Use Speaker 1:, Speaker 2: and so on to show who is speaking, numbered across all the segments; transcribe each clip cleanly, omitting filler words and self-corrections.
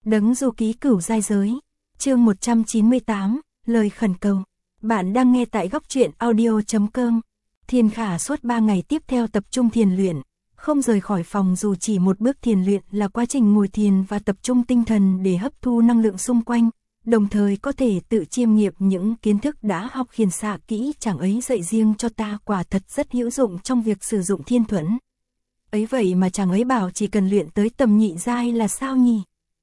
Speaker 1: Đấng du ký cửu giai giới. Chương 198, lời khẩn cầu. Bạn đang nghe tại góc truyện audio.com. Thiên Khả suốt 3 ngày tiếp theo tập trung thiền luyện, không rời khỏi phòng dù chỉ một bước. Thiền luyện là quá trình ngồi thiền và tập trung tinh thần để hấp thu năng lượng xung quanh, đồng thời có thể tự chiêm nghiệm những kiến thức đã học. Khiển xạ kỹ chẳng ấy dạy riêng cho ta quả thật rất hữu dụng trong việc sử dụng thiên thuẫn. Ấy vậy mà chàng ấy bảo chỉ cần luyện tới tầm nhị giai là sao nhỉ?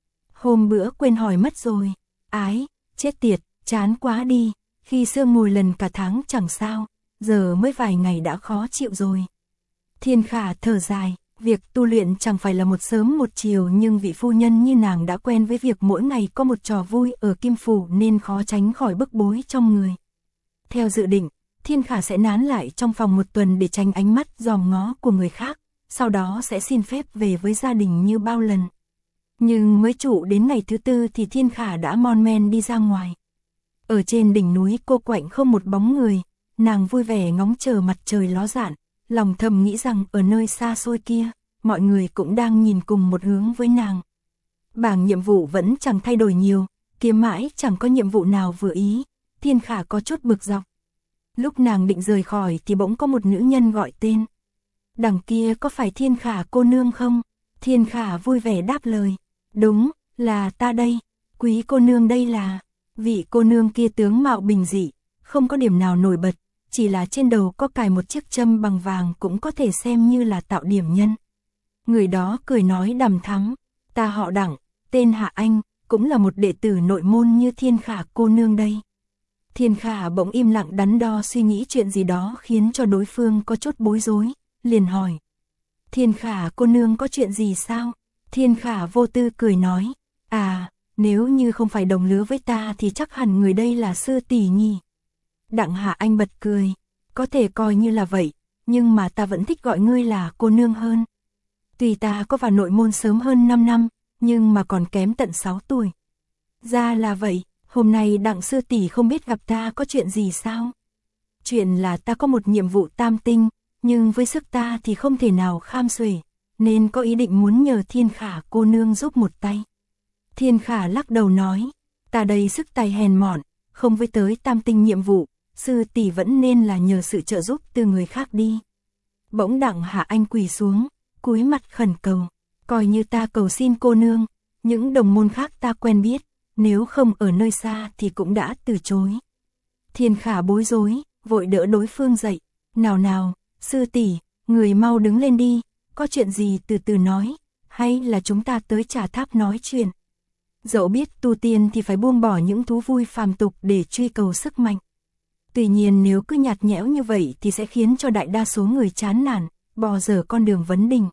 Speaker 1: Hôm bữa quên hỏi mất rồi. Ái, chết tiệt, chán quá đi. Khi xưa ngồi lần cả tháng chẳng sao, giờ mới vài ngày đã khó chịu rồi. Thiên Khả thở dài, việc tu luyện chẳng phải là một sớm một chiều, nhưng vị phu nhân như nàng đã quen với việc mỗi ngày có một trò vui ở Kim Phủ nên khó tránh khỏi bức bối trong người. Theo dự định, Thiên Khả sẽ nán lại trong phòng một tuần để tránh ánh mắt dòm ngó của người khác, sau đó sẽ xin phép về với gia đình như bao lần. Nhưng mới trụ đến ngày thứ tư thì Thiên Khả đã mon men đi ra ngoài. Ở trên đỉnh núi cô quạnh không một bóng người, nàng vui vẻ ngóng chờ mặt trời ló dạng, lòng thầm nghĩ rằng ở nơi xa xôi kia, mọi người cũng đang nhìn cùng một hướng với nàng. Bảng nhiệm vụ vẫn chẳng thay đổi nhiều, kiếm mãi chẳng có nhiệm vụ nào vừa ý, Thiên Khả có chút bực dọc. Lúc nàng định rời khỏi thì bỗng có một nữ nhân gọi tên. Đằng kia có phải Thiên Khả cô nương không? Thiên Khả vui vẻ đáp lời. Đúng, là ta đây. Quý cô nương đây là... Vị cô nương kia tướng mạo bình dị, không có điểm nào nổi bật, chỉ là trên đầu có cài một chiếc châm bằng vàng cũng có thể xem như là tạo điểm nhân. Người đó cười nói đằm thắm. Ta họ Đặng, tên Hạ Anh, cũng là một đệ tử nội môn như Thiên Khả cô nương đây. Thiên Khả bỗng im lặng đắn đo suy nghĩ chuyện gì đó khiến cho đối phương có chút bối rối, liền hỏi. Thiên Khả cô nương có chuyện gì sao? Thiên Khả vô tư cười nói. À, nếu như không phải đồng lứa với ta thì chắc hẳn người đây là sư tỷ nhỉ. Đặng Hạ Anh bật cười. Có thể coi như là vậy, nhưng mà ta vẫn thích gọi ngươi là cô nương hơn. Tuy ta có vào nội môn sớm hơn 5 năm, nhưng mà còn kém tận 6 tuổi. Ra là vậy, hôm nay Đặng sư tỷ không biết gặp ta có chuyện gì sao? Chuyện là ta có một nhiệm vụ tam tinh, nhưng với sức ta thì không thể nào kham xuể, nên có ý định muốn nhờ Thiên Khả cô nương giúp một tay. Thiên Khả lắc đầu nói, ta đây sức tay hèn mọn, không với tới tam tinh nhiệm vụ, sư tỷ vẫn nên là nhờ sự trợ giúp từ người khác đi. Bỗng Đặng Hạ Anh quỳ xuống, cúi mặt khẩn cầu, coi như ta cầu xin cô nương, những đồng môn khác ta quen biết, nếu không ở nơi xa thì cũng đã từ chối. Thiên Khả bối rối, vội đỡ đối phương dậy, nào nào, sư tỷ, người mau đứng lên đi, có chuyện gì từ từ nói, hay là chúng ta tới Trà Tháp nói chuyện. Dẫu biết tu tiên thì phải buông bỏ những thú vui phàm tục để truy cầu sức mạnh. Tuy nhiên nếu cứ nhạt nhẽo như vậy thì sẽ khiến cho đại đa số người chán nản, bỏ dở con đường vấn đỉnh.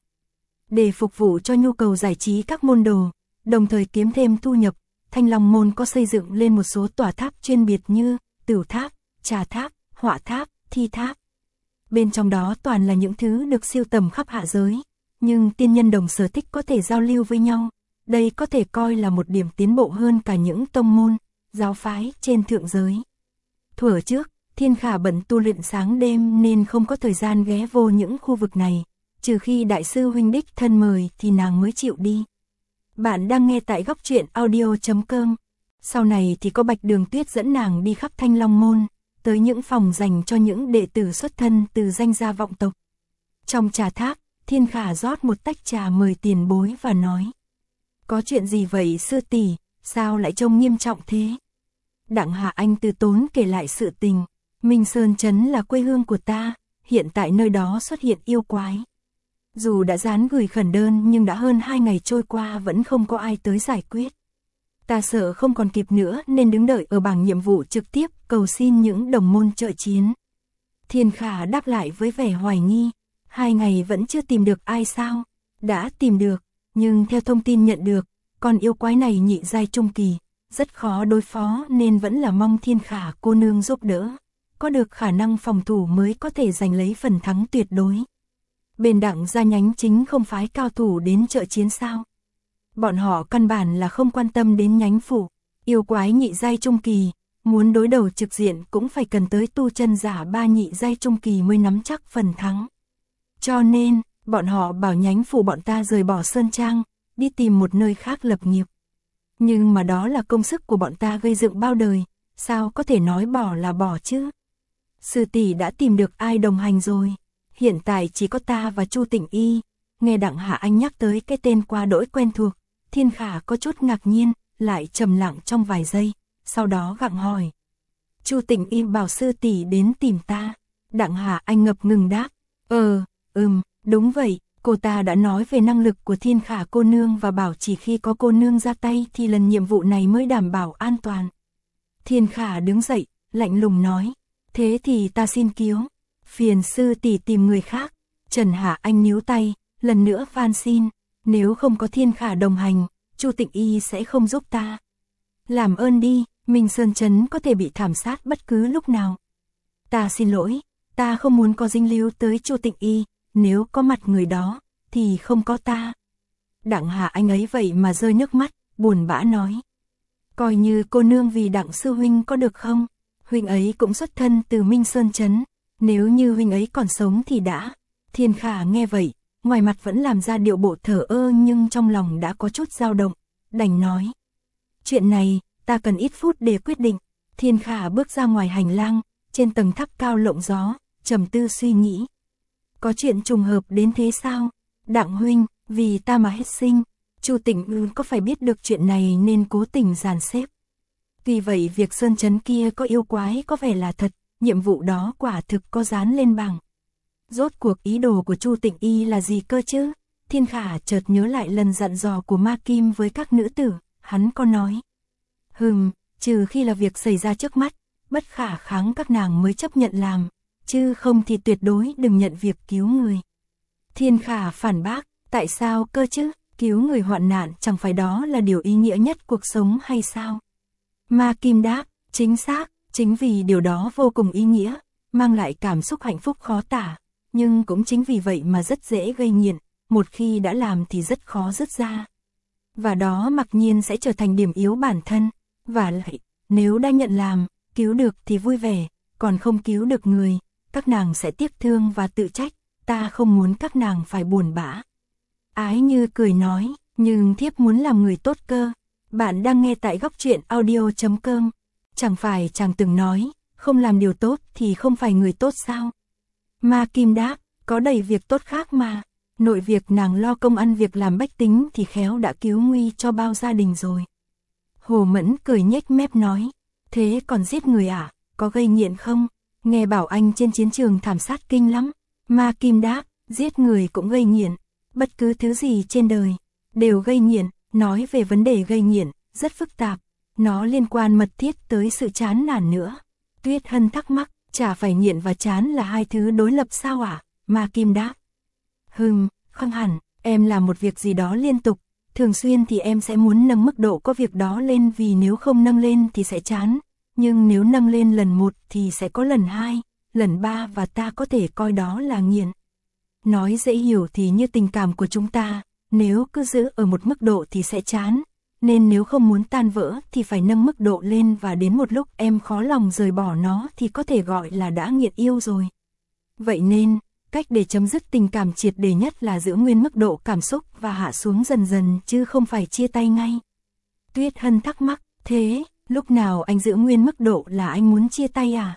Speaker 1: Để phục vụ cho nhu cầu giải trí các môn đồ, đồng thời kiếm thêm thu nhập, Thanh Long môn có xây dựng lên một số tòa tháp chuyên biệt như Tửu Tháp, Trà Tháp, Họa Tháp, Thi Tháp. Bên trong đó toàn là những thứ được sưu tầm khắp hạ giới, nhưng tiên nhân đồng sở thích có thể giao lưu với nhau. Đây có thể coi là một điểm tiến bộ hơn cả những tông môn, giáo phái trên thượng giới. Thuở trước, Thiên Khả bận tu luyện sáng đêm nên không có thời gian ghé vô những khu vực này, trừ khi đại sư huynh đích thân mời thì nàng mới chịu đi. Bạn đang nghe tại góc truyện audio.com. Sau này thì có Bạch Đường Tuyết dẫn nàng đi khắp Thanh Long môn, tới những phòng dành cho những đệ tử xuất thân từ danh gia vọng tộc. Trong Trà Tháp, Thiên Khả rót một tách trà mời tiền bối và nói. Có chuyện gì vậy sư tỷ, sao lại trông nghiêm trọng thế? Đặng Hạ Anh từ tốn kể lại sự tình. Minh Sơn Trấn là quê hương của ta, hiện tại nơi đó xuất hiện yêu quái. Dù đã dán gửi khẩn đơn nhưng đã hơn 2 ngày trôi qua vẫn không có ai tới giải quyết. Ta sợ không còn kịp nữa nên đứng đợi ở bảng nhiệm vụ trực tiếp cầu xin những đồng môn trợ chiến. Thiên Khả đáp lại với vẻ hoài nghi. 2 ngày vẫn chưa tìm được ai sao? Đã tìm được, nhưng theo thông tin nhận được, con yêu quái này nhị giai trung kỳ, rất khó đối phó nên vẫn là mong Thiên Khả cô nương giúp đỡ. Có được khả năng phòng thủ mới có thể giành lấy phần thắng tuyệt đối. Bên Đặng gia nhánh chính không phái cao thủ đến trợ chiến sao? Bọn họ căn bản là không quan tâm đến nhánh phủ. Yêu quái nhị giai trung kỳ, muốn đối đầu trực diện cũng phải cần tới tu chân giả 3 nhị giai trung kỳ mới nắm chắc phần thắng. Cho nên, bọn họ bảo nhánh phủ bọn ta rời bỏ Sơn Trang, đi tìm một nơi khác lập nghiệp. Nhưng mà đó là công sức của bọn ta gây dựng bao đời, sao có thể nói bỏ là bỏ chứ? Sư tỷ đã tìm được ai đồng hành rồi, hiện tại chỉ có ta và Chu Tịnh Y. Nghe Đặng Hạ Anh nhắc tới cái tên quá đỗi quen thuộc, Thiên Khả có chút ngạc nhiên, lại trầm lặng trong vài giây, sau đó gặng hỏi. Chu Tịnh Y bảo sư tỷ đến tìm ta. Đặng Hạ Anh ngập ngừng đáp. Đúng vậy, cô ta đã nói về năng lực của Thiên Khả cô nương và bảo chỉ khi có cô nương ra tay thì lần nhiệm vụ này mới đảm bảo an toàn. Thiên Khả đứng dậy, lạnh lùng nói. Thế thì ta xin cứu, phiền sư tỷ tìm người khác. Trần Hạ Anh níu tay, lần nữa van xin, nếu không có Thiên Khả đồng hành, Chu Tịnh Y sẽ không giúp ta. Làm ơn đi, Minh Sơn Trấn có thể bị thảm sát bất cứ lúc nào. Ta xin lỗi, ta không muốn có dính líu tới Chu Tịnh Y, nếu có mặt người đó, thì không có ta. Đặng Hạ Anh ấy vậy mà rơi nước mắt, buồn bã nói. Coi như cô nương vì Đặng sư huynh có được không? Huynh ấy cũng xuất thân từ Minh Sơn Trấn, nếu như huynh ấy còn sống thì đã. Thiên Khả nghe vậy, ngoài mặt vẫn làm ra điệu bộ thờ ơ nhưng trong lòng đã có chút dao động, đành nói. Chuyện này, ta cần ít phút để quyết định. Thiên Khả bước ra ngoài hành lang, trên tầng tháp cao lộng gió, trầm tư suy nghĩ. Có chuyện trùng hợp đến thế sao? Đặng huynh, vì ta mà hết sinh. Chu Tịnh có phải biết được chuyện này nên cố tình dàn xếp. Vì vậy việc Sơn Trấn kia có yêu quái có vẻ là thật, nhiệm vụ đó quả thực có dán lên bảng. Rốt cuộc ý đồ của Chu Tịnh Y là gì cơ chứ? Thiên Khả chợt nhớ lại lần dặn dò của Ma Kim với các nữ tử, hắn có nói. Trừ khi là việc xảy ra trước mắt, bất khả kháng các nàng mới chấp nhận làm, chứ không thì tuyệt đối đừng nhận việc cứu người. Thiên Khả phản bác, tại sao cơ chứ? Cứu người hoạn nạn chẳng phải đó là điều ý nghĩa nhất cuộc sống hay sao? Ma Kim đáp, chính xác, chính vì điều đó vô cùng ý nghĩa, mang lại cảm xúc hạnh phúc khó tả, nhưng cũng chính vì vậy mà rất dễ gây nghiện, một khi đã làm thì rất khó dứt ra. Và đó mặc nhiên sẽ trở thành điểm yếu bản thân, và lại, nếu đã nhận làm, cứu được thì vui vẻ, còn không cứu được người, các nàng sẽ tiếc thương và tự trách, ta không muốn các nàng phải buồn bã. Ái Như cười nói, nhưng thiếp muốn làm người tốt cơ. Bạn đang nghe tại góc truyện audio.com. Chẳng phải chàng từng nói, không làm điều tốt thì không phải người tốt sao? Ma Kim đáp, có đầy việc tốt khác mà. Nội việc nàng lo công ăn việc làm bách tính thì khéo đã cứu nguy cho bao gia đình rồi. Hồ Mẫn cười nhếch mép nói, thế còn giết người à, có gây nghiện không? Nghe bảo anh trên chiến trường thảm sát kinh lắm. Ma Kim đáp, giết người cũng gây nghiện. Bất cứ thứ gì trên đời đều gây nghiện. Nói về vấn đề gây nghiện, rất phức tạp, nó liên quan mật thiết tới sự chán nản nữa. Tuyết Hân thắc mắc, chả phải nghiện và chán là hai thứ đối lập sao à? Ma Kim đáp. Không hẳn, em làm một việc gì đó liên tục, thường xuyên thì em sẽ muốn nâng mức độ có việc đó lên vì nếu không nâng lên thì sẽ chán, nhưng nếu nâng lên lần 1 thì sẽ có lần 2, lần 3 và ta có thể coi đó là nghiện. Nói dễ hiểu thì như tình cảm của chúng ta. Nếu cứ giữ ở một mức độ thì sẽ chán, nên nếu không muốn tan vỡ thì phải nâng mức độ lên và đến một lúc em khó lòng rời bỏ nó thì có thể gọi là đã nghiện yêu rồi. Vậy nên, cách để chấm dứt tình cảm triệt để nhất là giữ nguyên mức độ cảm xúc và hạ xuống dần dần chứ không phải chia tay ngay. Tuyết Hân thắc mắc, thế, lúc nào anh giữ nguyên mức độ là anh muốn chia tay à?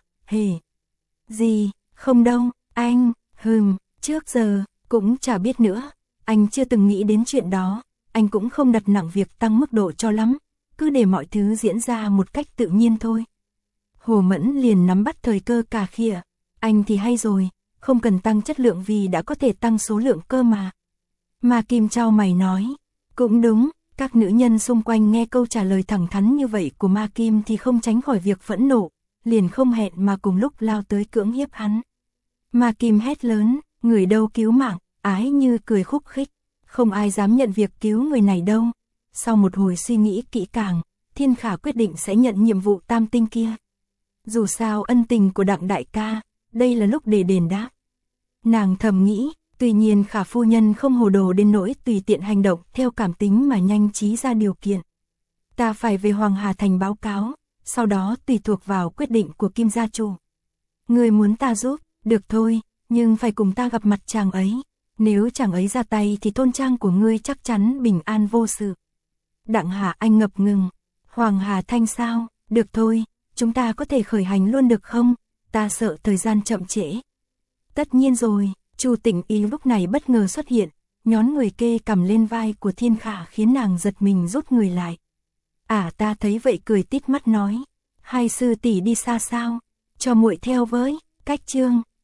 Speaker 1: Gì, không đâu, anh, trước giờ, cũng chả biết nữa. Anh chưa từng nghĩ đến chuyện đó, anh cũng không đặt nặng việc tăng mức độ cho lắm, cứ để mọi thứ diễn ra một cách tự nhiên thôi. Hồ Mẫn liền nắm bắt thời cơ cà khịa, anh thì hay rồi, không cần tăng chất lượng vì đã có thể tăng số lượng cơ mà. Ma Kim chau mày nói, cũng đúng, các nữ nhân xung quanh nghe câu trả lời thẳng thắn như vậy của Ma Kim thì không tránh khỏi việc phẫn nộ, liền không hẹn mà cùng lúc lao tới cưỡng hiếp hắn. Ma Kim hét lớn, người đâu cứu mạng. Ái Như cười khúc khích, không ai dám nhận việc cứu người này đâu. Sau một hồi suy nghĩ kỹ càng, Thiên Khả quyết định sẽ nhận nhiệm vụ tam tinh kia. Dù sao ân tình của Đặng đại ca, đây là lúc để đền đáp. Nàng thầm nghĩ, tuy nhiên Khả phu nhân không hồ đồ đến nỗi tùy tiện hành động theo cảm tính mà nhanh trí ra điều kiện. Ta phải về Hoàng Hà Thành báo cáo, sau đó tùy thuộc vào quyết định của Kim gia chủ. Người muốn ta giúp, được thôi, nhưng phải cùng ta gặp mặt chàng ấy. Nếu chàng ấy ra tay thì thôn trang của ngươi chắc chắn bình an vô sự. Đặng Hà Anh ngập ngừng. Hoàng Hà Thanh sao? Được thôi, chúng ta có thể khởi hành luôn được không? Ta sợ thời gian chậm trễ. Tất nhiên rồi, Chu Tĩnh Y lúc này bất ngờ xuất hiện, nhón người kê cầm lên vai của Thiên Khả khiến nàng giật mình rút người lại. Ta thấy vậy cười tít mắt nói, hai sư tỷ đi xa sao? Cho muội theo với. Cách chương